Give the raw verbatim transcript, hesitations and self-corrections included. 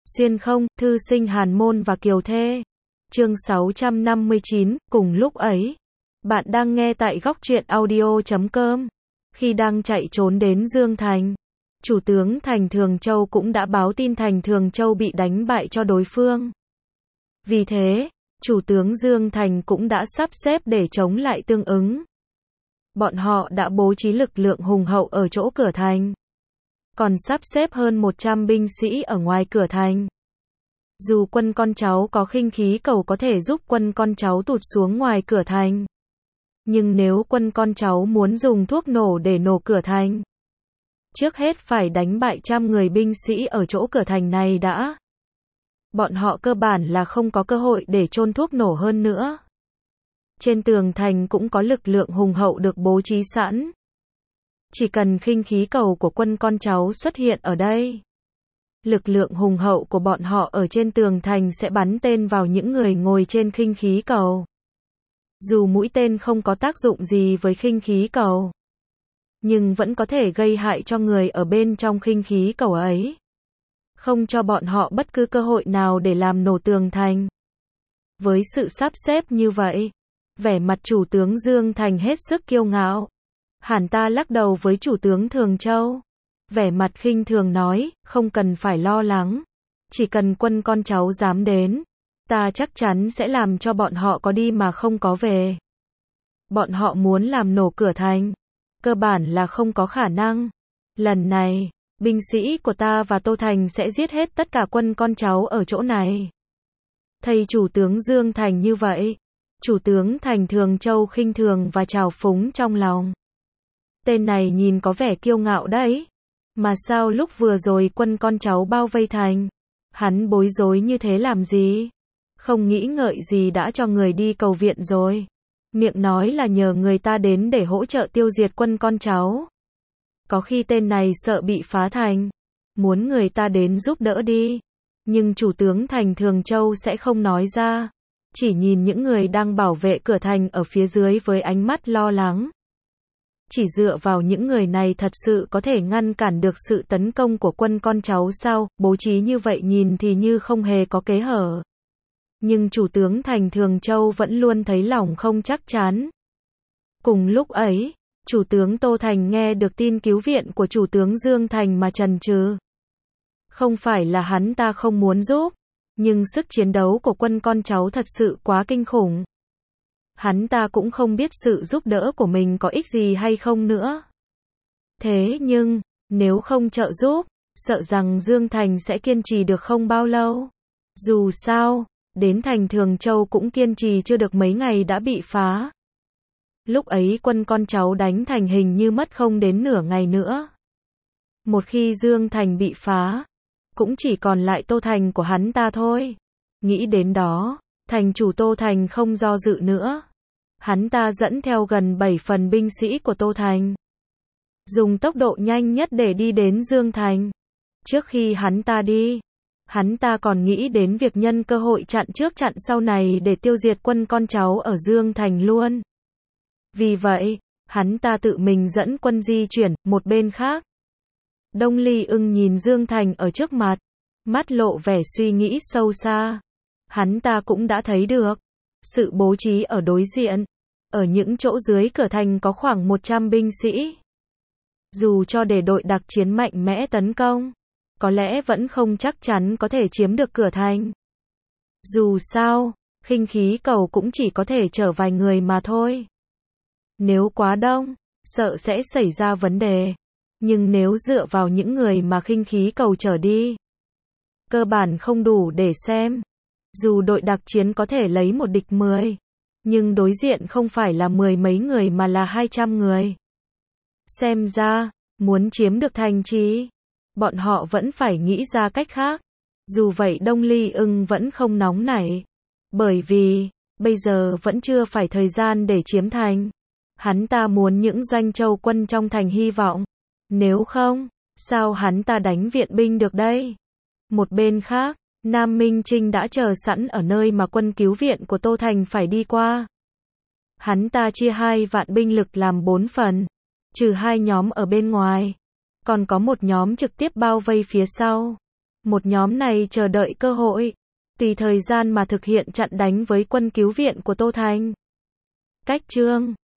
Xuyên không, thư sinh Hàn Môn và Kiều Thê. Chương sáu trăm năm mươi chín, cùng lúc ấy. Bạn đang nghe tại góc truyện audio chấm com. Khi đang chạy trốn đến Dương Thành, chủ tướng Thành Thường Châu cũng đã báo tin Thành Thường Châu bị đánh bại cho đối phương. Vì thế, chủ tướng Dương Thành cũng đã sắp xếp để chống lại tương ứng. Bọn họ đã bố trí lực lượng hùng hậu ở chỗ cửa thành, còn sắp xếp hơn một trăm binh sĩ ở ngoài cửa thành. Dù quân con cháu có khinh khí cầu có thể giúp quân con cháu tụt xuống ngoài cửa thành, nhưng nếu quân con cháu muốn dùng thuốc nổ để nổ cửa thành, trước hết phải đánh bại trăm người binh sĩ ở chỗ cửa thành này đã. Bọn họ cơ bản là không có cơ hội để chôn thuốc nổ hơn nữa. Trên tường thành cũng có lực lượng hùng hậu được bố trí sẵn. Chỉ cần khinh khí cầu của quân con cháu xuất hiện ở đây, lực lượng hùng hậu của bọn họ ở trên tường thành sẽ bắn tên vào những người ngồi trên khinh khí cầu. Dù mũi tên không có tác dụng gì với khinh khí cầu, nhưng vẫn có thể gây hại cho người ở bên trong khinh khí cầu ấy, không cho bọn họ bất cứ cơ hội nào để làm nổ tường thành. Với sự sắp xếp như vậy, vẻ mặt chủ tướng Dương Thành hết sức kiêu ngạo. Hàn ta lắc đầu với chủ tướng Thường Châu, vẻ mặt khinh thường nói, không cần phải lo lắng, chỉ cần quân con cháu dám đến, ta chắc chắn sẽ làm cho bọn họ có đi mà không có về. Bọn họ muốn làm nổ cửa thành, cơ bản là không có khả năng. Lần này, binh sĩ của ta và Tô Thành sẽ giết hết tất cả quân con cháu ở chỗ này. Thầy chủ tướng Dương Thành như vậy, chủ tướng Thành Thường Châu khinh thường và trào phúng trong lòng. Tên này nhìn có vẻ kiêu ngạo đấy, mà sao lúc vừa rồi quân con cháu bao vây thành, hắn bối rối như thế làm gì? Không nghĩ ngợi gì đã cho người đi cầu viện rồi. Miệng nói là nhờ người ta đến để hỗ trợ tiêu diệt quân con cháu. Có khi tên này sợ bị phá thành, muốn người ta đến giúp đỡ đi. Nhưng chủ tướng Thành Thường Châu sẽ không nói ra, chỉ nhìn những người đang bảo vệ cửa thành ở phía dưới với ánh mắt lo lắng. Chỉ dựa vào những người này thật sự có thể ngăn cản được sự tấn công của quân con cháu sao? Bố trí như vậy nhìn thì như không hề có kẽ hở. Nhưng chủ tướng Thành Thường Châu vẫn luôn thấy lòng không chắc chắn. Cùng lúc ấy, chủ tướng Tô Thành nghe được tin cứu viện của chủ tướng Dương Thành mà chần chừ. Không phải là hắn ta không muốn giúp, nhưng sức chiến đấu của quân con cháu thật sự quá kinh khủng. Hắn ta cũng không biết sự giúp đỡ của mình có ích gì hay không nữa. Thế nhưng, nếu không trợ giúp, sợ rằng Dương Thành sẽ kiên trì được không bao lâu. Dù sao, đến Thành Thường Châu cũng kiên trì chưa được mấy ngày đã bị phá. Lúc ấy quân con cháu đánh thành hình như mất không đến nửa ngày nữa. Một khi Dương Thành bị phá, cũng chỉ còn lại Tô Thành của hắn ta thôi. Nghĩ đến đó, thành chủ Tô Thành không do dự nữa. Hắn ta dẫn theo gần bảy phần binh sĩ của Tô Thành, dùng tốc độ nhanh nhất để đi đến Dương Thành. Trước khi hắn ta đi, hắn ta còn nghĩ đến việc nhân cơ hội chặn trước chặn sau này để tiêu diệt quân con cháu ở Dương Thành luôn. Vì vậy, hắn ta tự mình dẫn quân di chuyển. Một bên khác, Đông Ly Ưng nhìn Dương Thành ở trước mặt, mắt lộ vẻ suy nghĩ sâu xa. Hắn ta cũng đã thấy được sự bố trí ở đối diện. Ở những chỗ dưới cửa thành có khoảng một trăm binh sĩ. Dù cho để đội đặc chiến mạnh mẽ tấn công, có lẽ vẫn không chắc chắn có thể chiếm được cửa thành. Dù sao, khinh khí cầu cũng chỉ có thể chở vài người mà thôi. Nếu quá đông, sợ sẽ xảy ra vấn đề. Nhưng nếu dựa vào những người mà khinh khí cầu chở đi, cơ bản không đủ để xem. Dù đội đặc chiến có thể lấy một địch mười, nhưng đối diện không phải là mười mấy người mà là hai trăm người. Xem ra, muốn chiếm được thành trì, bọn họ vẫn phải nghĩ ra cách khác. Dù vậy Đông Ly Ưng vẫn không nóng nảy, bởi vì, bây giờ vẫn chưa phải thời gian để chiếm thành. Hắn ta muốn những doanh châu quân trong thành hy vọng. Nếu không, sao hắn ta đánh viện binh được đây? Một bên khác, Nam Minh Trinh đã chờ sẵn ở nơi mà quân cứu viện của Tô Thành phải đi qua. Hắn ta chia hai vạn binh lực làm bốn phần, trừ hai nhóm ở bên ngoài, còn có một nhóm trực tiếp bao vây phía sau. một nhóm này chờ đợi cơ hội, tùy thời gian mà thực hiện chặn đánh với quân cứu viện của Tô Thành. Cách chương